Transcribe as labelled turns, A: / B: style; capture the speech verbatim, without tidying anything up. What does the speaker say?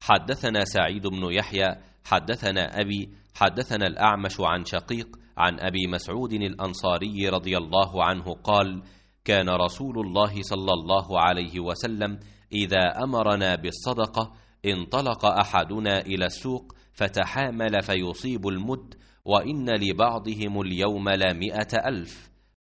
A: حدثنا سعيد بن يحيى حدثنا أبي حدثنا الأعمش عن شقيق عن أبي مسعود الأنصاري رضي الله عنه قال: كان رسول الله صلى الله عليه وسلم إذا أمرنا بالصدقة انطلق أحدنا إلى السوق فتحامل فيصيب المد، وإن لبعضهم اليوم لمئة ألف،